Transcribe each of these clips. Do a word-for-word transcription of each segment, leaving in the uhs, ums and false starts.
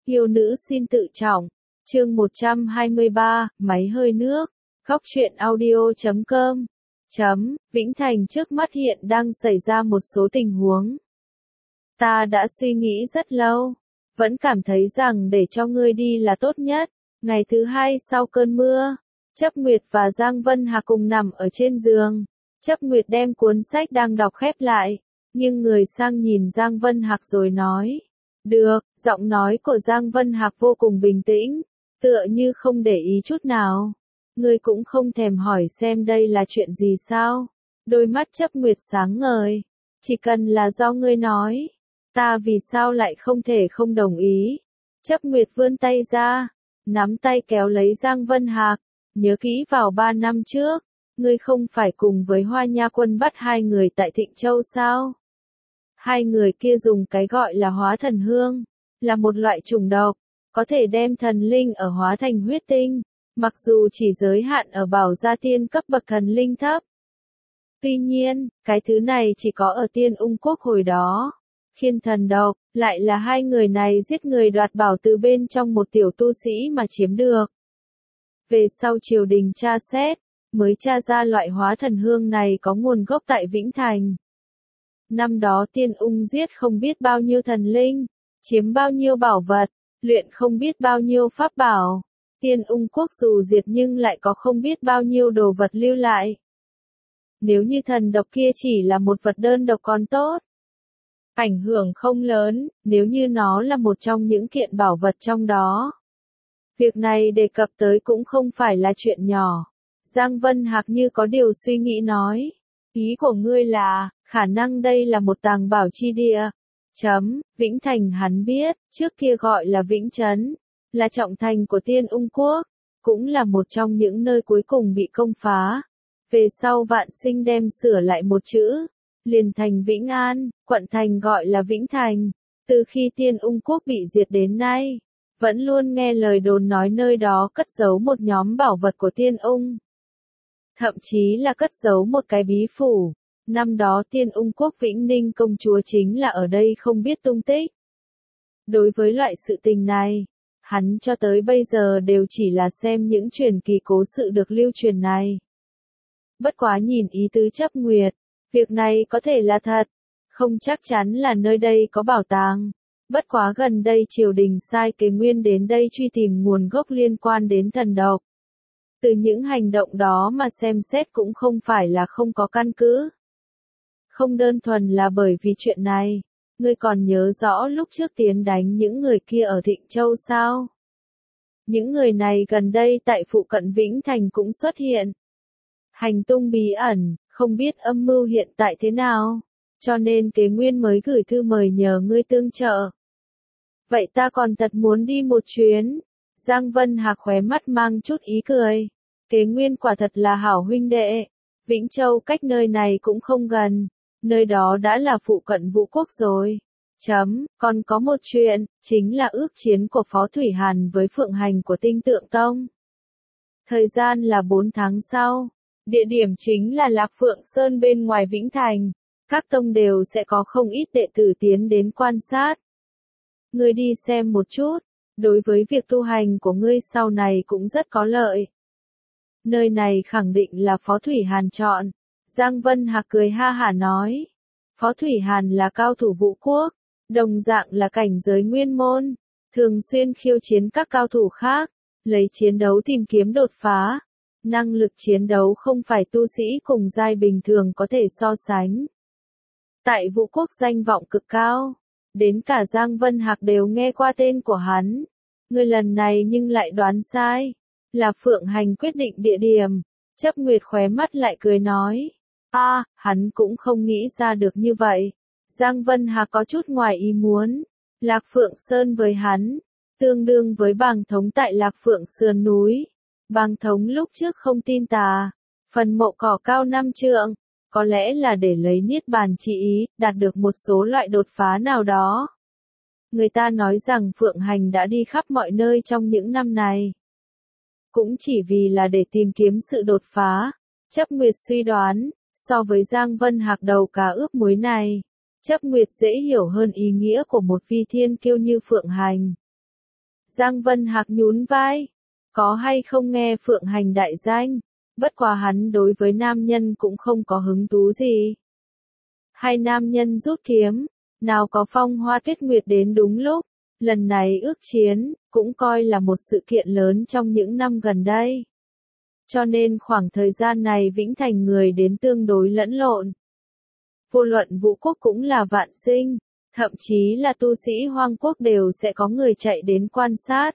Yêu nữ xin tự trọng. Chương một trăm hai mươi ba, máy hơi nước. Góc truyện audio chấm com. Chấm, Vĩnh Thành trước mắt hiện đang xảy ra một số tình huống. Ta đã suy nghĩ rất lâu, vẫn cảm thấy rằng để cho ngươi đi là tốt nhất. Ngày thứ hai sau cơn mưa, Chấp Nguyệt và Giang Vân Hạc cùng nằm ở trên giường. Chấp Nguyệt đem cuốn sách đang đọc khép lại, nhưng người sang nhìn Giang Vân Hạc rồi nói. Được, giọng nói của Giang Vân Hạc vô cùng bình tĩnh, tựa như không để ý chút nào. Ngươi cũng không thèm hỏi xem đây là chuyện gì sao? Đôi mắt Chấp Nguyệt sáng ngời. Chỉ cần là do ngươi nói, ta vì sao lại không thể không đồng ý? Chấp Nguyệt vươn tay ra, nắm tay kéo lấy Giang Vân Hạc. Nhớ kỹ vào ba năm trước, ngươi không phải cùng với Hoa Nha Quân bắt hai người tại Thịnh Châu sao? Hai người kia dùng cái gọi là hóa thần hương, là một loại trùng độc, có thể đem thần linh ở hóa thành huyết tinh, mặc dù chỉ giới hạn ở bảo gia tiên cấp bậc thần linh thấp. Tuy nhiên, cái thứ này chỉ có ở Tiên Ung Quốc hồi đó. Khiên thần độc, lại là hai người này giết người đoạt bảo từ bên trong một tiểu tu sĩ mà chiếm được. Về sau triều đình tra xét, mới tra ra loại hóa thần hương này có nguồn gốc tại Vĩnh Thành. Năm đó Tiên Ung giết không biết bao nhiêu thần linh, chiếm bao nhiêu bảo vật, luyện không biết bao nhiêu pháp bảo. Tiên Ung Quốc dù diệt nhưng lại có không biết bao nhiêu đồ vật lưu lại. Nếu như thần độc kia chỉ là một vật đơn độc còn tốt, ảnh hưởng không lớn, nếu như nó là một trong những kiện bảo vật trong đó. Việc này đề cập tới cũng không phải là chuyện nhỏ. Giang Vân Hạc như có điều suy nghĩ nói. Ý của ngươi là, khả năng đây là một tàng bảo chi địa. Chấm, Vĩnh Thành hắn biết, trước kia gọi là Vĩnh Trấn, là trọng thành của Tiên Ung Quốc, cũng là một trong những nơi cuối cùng bị công phá. Về sau Vạn Sinh đem sửa lại một chữ, liền thành Vĩnh An, quận thành gọi là Vĩnh Thành. Từ khi Tiên Ung Quốc bị diệt đến nay, vẫn luôn nghe lời đồn nói nơi đó cất giấu một nhóm bảo vật của Tiên Ung. Thậm chí là cất giấu một cái bí phủ. Năm đó Tiên Ung Quốc Vĩnh Ninh công chúa chính là ở đây không biết tung tích. Đối với loại sự tình này, hắn cho tới bây giờ đều chỉ là xem những truyền kỳ cố sự được lưu truyền này. Bất quá nhìn ý tứ Chấp Nguyệt, việc này có thể là thật, không chắc chắn là nơi đây có bảo tàng. Bất quá gần đây triều đình sai Kế Nguyên đến đây truy tìm nguồn gốc liên quan đến thần độc. Từ những hành động đó mà xem xét cũng không phải là không có căn cứ. Không đơn thuần là bởi vì chuyện này, ngươi còn nhớ rõ lúc trước tiến đánh những người kia ở Thịnh Châu sao? Những người này gần đây tại phụ cận Vĩnh Thành cũng xuất hiện. Hành tung bí ẩn, không biết âm mưu hiện tại thế nào, cho nên Kế Nguyên mới gửi thư mời nhờ ngươi tương trợ. Vậy ta còn thật muốn đi một chuyến. Giang Vân Hạc khóe mắt mang chút ý cười. Kế Nguyên quả thật là hảo huynh đệ. Vĩnh Châu cách nơi này cũng không gần. Nơi đó đã là phụ cận Vũ Quốc rồi. Chấm, còn có một chuyện, chính là ước chiến của Phó Thủy Hàn với Phượng Hành của Tinh Tượng Tông. Thời gian là bốn tháng sau. Địa điểm chính là Lạc Phượng Sơn bên ngoài Vĩnh Thành. Các tông đều sẽ có không ít đệ tử tiến đến quan sát. Ngươi đi xem một chút, đối với việc tu hành của ngươi sau này cũng rất có lợi. Nơi này khẳng định là Phó Thủy Hàn chọn. Giang Vân Hạc cười ha hả nói. Phó Thủy Hàn là cao thủ Vũ Quốc, đồng dạng là cảnh giới nguyên môn, thường xuyên khiêu chiến các cao thủ khác, lấy chiến đấu tìm kiếm đột phá. Năng lực chiến đấu không phải tu sĩ cùng giai bình thường có thể so sánh. Tại Vũ Quốc danh vọng cực cao. Đến cả Giang Vân Hạc đều nghe qua tên của hắn. Người lần này nhưng lại đoán sai. Là Phượng Hành quyết định địa điểm. Chấp Nguyệt khóe mắt lại cười nói. A, à, hắn cũng không nghĩ ra được như vậy. Giang Vân Hạc có chút ngoài ý muốn. Lạc Phượng Sơn với hắn, tương đương với Bàng Thống tại Lạc Phượng sườn núi. Bàng Thống lúc trước không tin tà. Phần mộ cỏ cao năm trượng. Có lẽ là để lấy niết bàn chỉ ý, đạt được một số loại đột phá nào đó. Người ta nói rằng Phượng Hành đã đi khắp mọi nơi trong những năm này. Cũng chỉ vì là để tìm kiếm sự đột phá. Chấp Nguyệt suy đoán, so với Giang Vân Hạc đầu cá ướp muối này, Chấp Nguyệt dễ hiểu hơn ý nghĩa của một vi thiên kiêu như Phượng Hành. Giang Vân Hạc nhún vai. Có hay không nghe Phượng Hành đại danh, bất quá hắn đối với nam nhân cũng không có hứng thú gì. Hai nam nhân rút kiếm, nào có Phong Hoa Tuyết Nguyệt đến đúng lúc, lần này ước chiến, cũng coi là một sự kiện lớn trong những năm gần đây. Cho nên khoảng thời gian này Vĩnh Thành người đến tương đối lẫn lộn. Vô luận Vũ Quốc cũng là Vạn Sinh, thậm chí là tu sĩ Hoang Quốc đều sẽ có người chạy đến quan sát.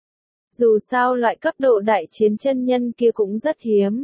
Dù sao loại cấp độ đại chiến chân nhân kia cũng rất hiếm.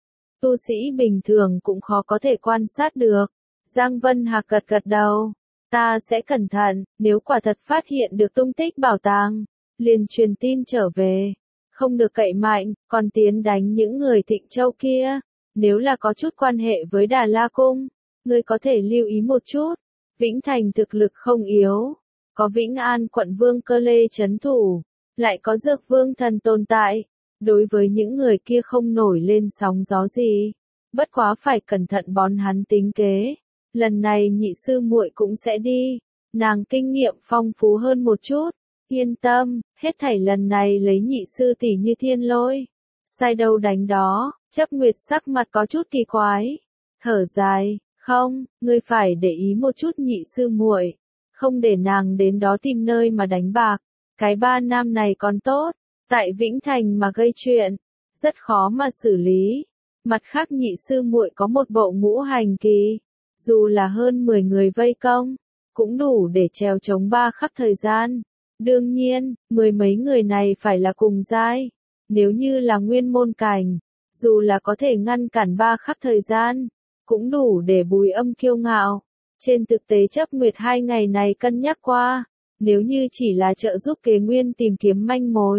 Tu sĩ bình thường cũng khó có thể quan sát được. Giang Vân Hạc gật gật đầu. Ta sẽ cẩn thận, nếu quả thật phát hiện được tung tích bảo tàng, liền truyền tin trở về. Không được cậy mạnh, còn tiến đánh những người Thịnh Châu kia. Nếu là có chút quan hệ với Đà La Cung, ngươi có thể lưu ý một chút. Vĩnh Thành thực lực không yếu. Có Vĩnh An quận vương Cơ Lê trấn thủ, lại có Dược Vương thần tồn tại. Đối với những người kia không nổi lên sóng gió gì. Bất quá phải cẩn thận bón hắn tính kế. Lần này nhị sư muội cũng sẽ đi. Nàng kinh nghiệm phong phú hơn một chút. Yên tâm, hết thảy lần này lấy nhị sư tỷ như thiên lôi. Sai đâu đánh đó, Chấp Nguyệt sắc mặt có chút kỳ quái. Thở dài, không, ngươi phải để ý một chút nhị sư muội. Không để nàng đến đó tìm nơi mà đánh bạc. Cái ba nam này còn tốt. Tại Vĩnh Thành mà gây chuyện, rất khó mà xử lý. Mặt khác nhị sư muội có một bộ ngũ hành kỳ. Dù là hơn mười người vây công, cũng đủ để trèo chống ba khắc thời gian. Đương nhiên, mười mấy người này phải là cùng giai. Nếu như là nguyên môn cảnh, dù là có thể ngăn cản ba khắc thời gian, cũng đủ để Bùi Âm kiêu ngạo. Trên thực tế Chấp Nguyệt hai ngày này cân nhắc qua, nếu như chỉ là trợ giúp Kế Nguyên tìm kiếm manh mối,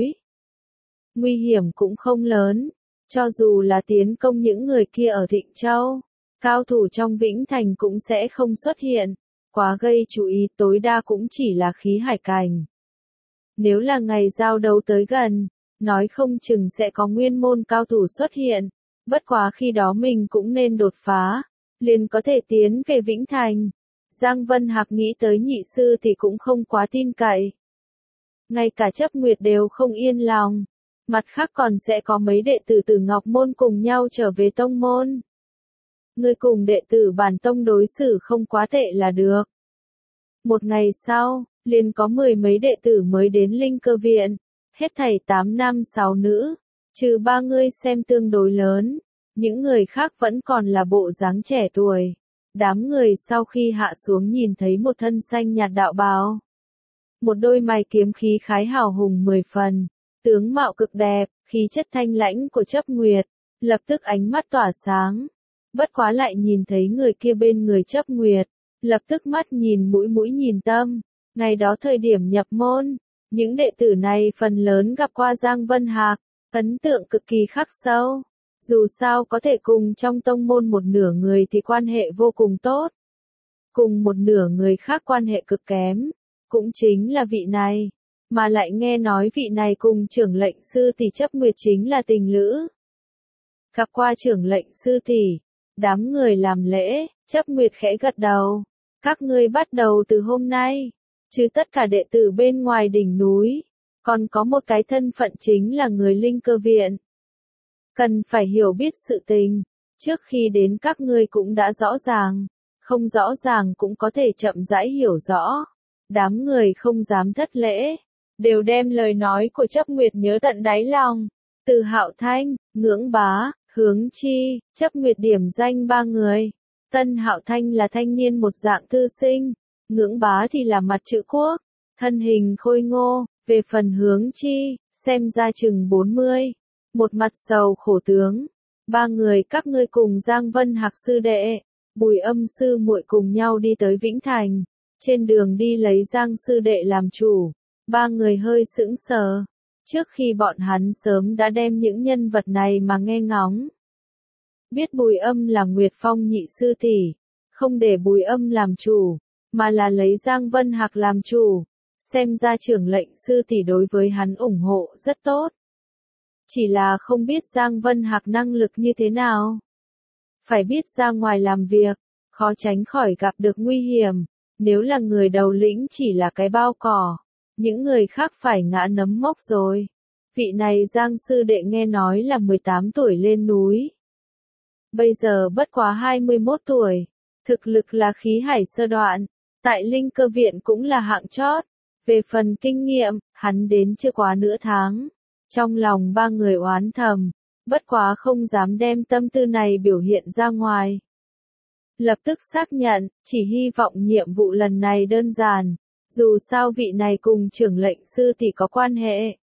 nguy hiểm cũng không lớn. Cho dù là tiến công những người kia ở Thịnh Châu, cao thủ trong Vĩnh Thành cũng sẽ không xuất hiện. Quá gây chú ý tối đa cũng chỉ là khí hải cảnh. Nếu là ngày giao đấu tới gần, nói không chừng sẽ có nguyên môn cao thủ xuất hiện. Bất quá khi đó mình cũng nên đột phá, liền có thể tiến về Vĩnh Thành. Giang Vân Hạc nghĩ tới nhị sư thì cũng không quá tin cậy. Ngay cả Chấp Nguyệt đều không yên lòng. Mặt khác còn sẽ có mấy đệ tử Tử Ngọc Môn cùng nhau trở về tông môn. Người cùng đệ tử bản tông đối xử không quá tệ là được. Một ngày sau, liền có mười mấy đệ tử mới đến Linh Cơ Viện. Hết thảy tám nam sáu nữ, trừ ba người xem tương đối lớn. Những người khác vẫn còn là bộ dáng trẻ tuổi. Đám người sau khi hạ xuống nhìn thấy một thân xanh nhạt đạo bào. Một đôi mày kiếm khí khái hào hùng mười phần. Tướng mạo cực đẹp, khí chất thanh lãnh của Chấp Nguyệt. Lập tức ánh mắt tỏa sáng. Bất quá lại nhìn thấy người kia bên người Chấp Nguyệt. Lập tức mắt nhìn mũi mũi nhìn tâm. Ngày đó thời điểm nhập môn, những đệ tử này phần lớn gặp qua Giang Vân Hạc. Ấn tượng cực kỳ khắc sâu. Dù sao có thể cùng trong tông môn một nửa người thì quan hệ vô cùng tốt. Cùng một nửa người khác quan hệ cực kém. Cũng chính là vị này. Mà lại nghe nói vị này cùng trưởng lệnh sư tỷ Chấp Nguyệt chính là tình lữ. Gặp qua trưởng lệnh sư tỷ, đám người làm lễ, Chấp Nguyệt khẽ gật đầu. Các ngươi bắt đầu từ hôm nay, chứ tất cả đệ tử bên ngoài đỉnh núi, còn có một cái thân phận chính là người Linh Cơ Viện. Cần phải hiểu biết sự tình, trước khi đến các ngươi cũng đã rõ ràng, không rõ ràng cũng có thể chậm rãi hiểu rõ. Đám người không dám thất lễ, đều đem lời nói của Chấp Nguyệt nhớ tận đáy lòng. Từ Hạo Thanh, Ngưỡng Bá, Hướng Chi, Chấp Nguyệt điểm danh ba người. Tân Hạo Thanh là thanh niên một dạng thư sinh, Ngưỡng Bá thì là mặt chữ quốc, thân hình khôi ngô. Về phần Hướng Chi, xem ra chừng bốn mươi, một mặt sầu khổ tướng. Ba người các ngươi cùng Giang Vân Hạc sư đệ, Bùi Âm sư muội cùng nhau đi tới Vĩnh Thành. Trên đường đi lấy Giang sư đệ làm chủ, ba người hơi sững sờ. Trước khi bọn hắn sớm đã đem những nhân vật này mà nghe ngóng. Biết Bùi Âm là Nguyệt Phong nhị sư tỷ, không để Bùi Âm làm chủ, mà là lấy Giang Vân Hạc làm chủ. Xem ra trưởng lệnh sư tỷ đối với hắn ủng hộ rất tốt. Chỉ là không biết Giang Vân Hạc năng lực như thế nào. Phải biết ra ngoài làm việc, khó tránh khỏi gặp được nguy hiểm. Nếu là người đầu lĩnh chỉ là cái bao cỏ, những người khác phải ngã nấm mốc rồi. Vị này Giang sư đệ nghe nói là mười tám tuổi lên núi. Bây giờ bất quá hai mươi mốt tuổi, thực lực là khí hải sơ đoạn, tại Linh Cơ Viện cũng là hạng chót. Về phần kinh nghiệm, hắn đến chưa quá nửa tháng. Trong lòng ba người oán thầm, bất quá không dám đem tâm tư này biểu hiện ra ngoài. Lập tức xác nhận, chỉ hy vọng nhiệm vụ lần này đơn giản, dù sao vị này cùng trưởng lệnh sư tỷ có quan hệ.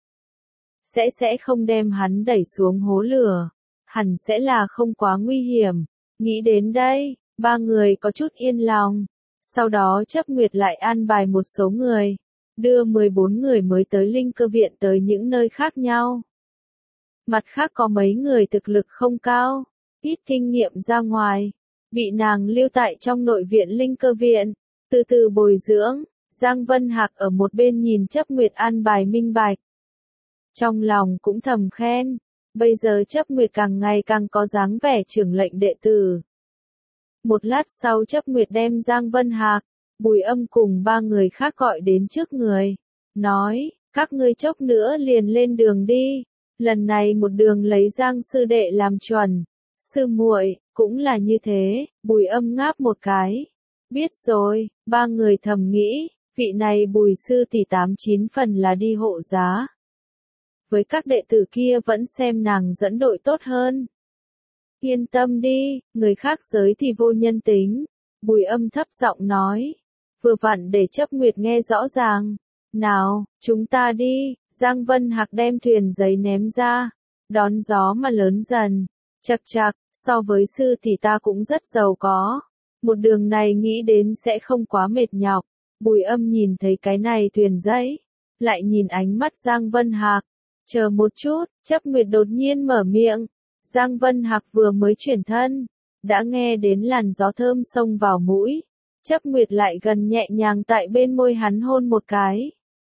Sẽ sẽ không đem hắn đẩy xuống hố lửa, hẳn sẽ là không quá nguy hiểm. Nghĩ đến đây, ba người có chút yên lòng. Sau đó Chấp Nguyệt lại an bài một số người, đưa mười bốn người mới tới Linh Cơ Viện tới những nơi khác nhau. Mặt khác có mấy người thực lực không cao, ít kinh nghiệm ra ngoài, bị nàng lưu tại trong nội viện Linh Cơ Viện, từ từ bồi dưỡng. Giang Vân Hạc ở một bên nhìn Chấp Nguyệt an bài minh bạch. Trong lòng cũng thầm khen, bây giờ Chấp Nguyệt càng ngày càng có dáng vẻ trưởng lệnh đệ tử. Một lát sau Chấp Nguyệt đem Giang Vân Hạc, Bùi Âm cùng ba người khác gọi đến trước người, nói, các ngươi chốc nữa liền lên đường đi, lần này một đường lấy Giang sư đệ làm chuẩn, sư muội cũng là như thế. Bùi Âm ngáp một cái, biết rồi. Ba người thầm nghĩ, vị này Bùi sư tỷ tám chín phần là đi hộ giá. Với các đệ tử kia vẫn xem nàng dẫn đội tốt hơn. Yên tâm đi, người khác giới thì vô nhân tính. Bùi Âm thấp giọng nói, vừa vặn để Chấp Nguyệt nghe rõ ràng. Nào, chúng ta đi. Giang Vân Hạc đem thuyền giấy ném ra, đón gió mà lớn dần. Chậc chậc, so với sư tỷ ta cũng rất giàu có. Một đường này nghĩ đến sẽ không quá mệt nhọc. Bùi Âm nhìn thấy cái này thuyền giấy, lại nhìn ánh mắt Giang Vân Hạc. Chờ một chút, Chấp Nguyệt đột nhiên mở miệng. Giang Vân Hạc vừa mới chuyển thân, đã nghe đến làn gió thơm xông vào mũi. Chấp Nguyệt lại gần nhẹ nhàng tại bên môi hắn hôn một cái.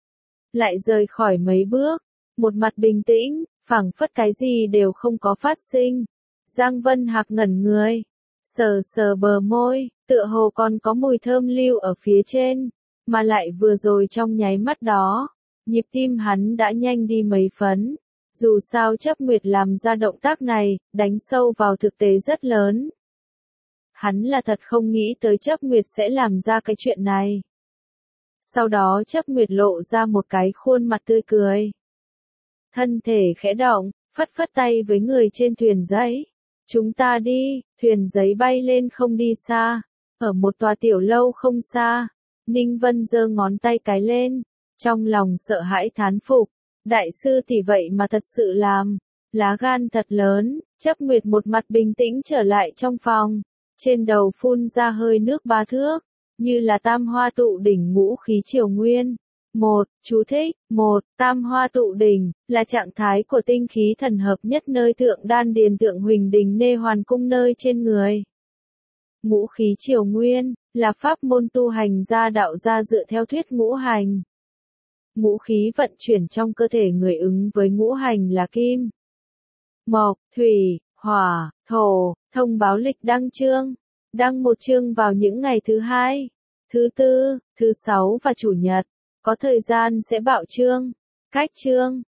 Lại rời khỏi mấy bước, một mặt bình tĩnh, phảng phất cái gì đều không có phát sinh. Giang Vân Hạc ngẩn người, sờ sờ bờ môi, tựa hồ còn có mùi thơm lưu ở phía trên, mà lại vừa rồi trong nháy mắt đó, nhịp tim hắn đã nhanh đi mấy phấn. Dù sao Chấp Nguyệt làm ra động tác này, đánh sâu vào thực tế rất lớn. Hắn là thật không nghĩ tới Chấp Nguyệt sẽ làm ra cái chuyện này. Sau đó Chấp Nguyệt lộ ra một cái khuôn mặt tươi cười. Thân thể khẽ động, phất phất tay với người trên thuyền giấy. Chúng ta đi. Thuyền giấy bay lên không đi xa. Ở một tòa tiểu lâu không xa, Ninh Vân giơ ngón tay cái lên, trong lòng sợ hãi thán phục. Đại sư tỷ vậy mà thật sự làm, lá gan thật lớn. Chấp Nguyệt một mặt bình tĩnh trở lại trong phòng, trên đầu phun ra hơi nước ba thước, như là tam hoa tụ đỉnh ngũ khí triều nguyên. Một, chú thích, một, tam hoa tụ đỉnh, là trạng thái của tinh khí thần hợp nhất nơi thượng đan điền thượng huỳnh đình nê hoàn cung nơi trên người. Ngũ khí triều nguyên, là pháp môn tu hành gia đạo gia dựa theo thuyết ngũ hành. Ngũ khí vận chuyển trong cơ thể người ứng với ngũ hành là kim, mộc, thủy, hỏa, thổ. Thông báo lịch đăng chương. Đăng một chương vào những ngày thứ hai, thứ tư, thứ sáu và chủ nhật. Có thời gian sẽ bạo chương. Cách chương.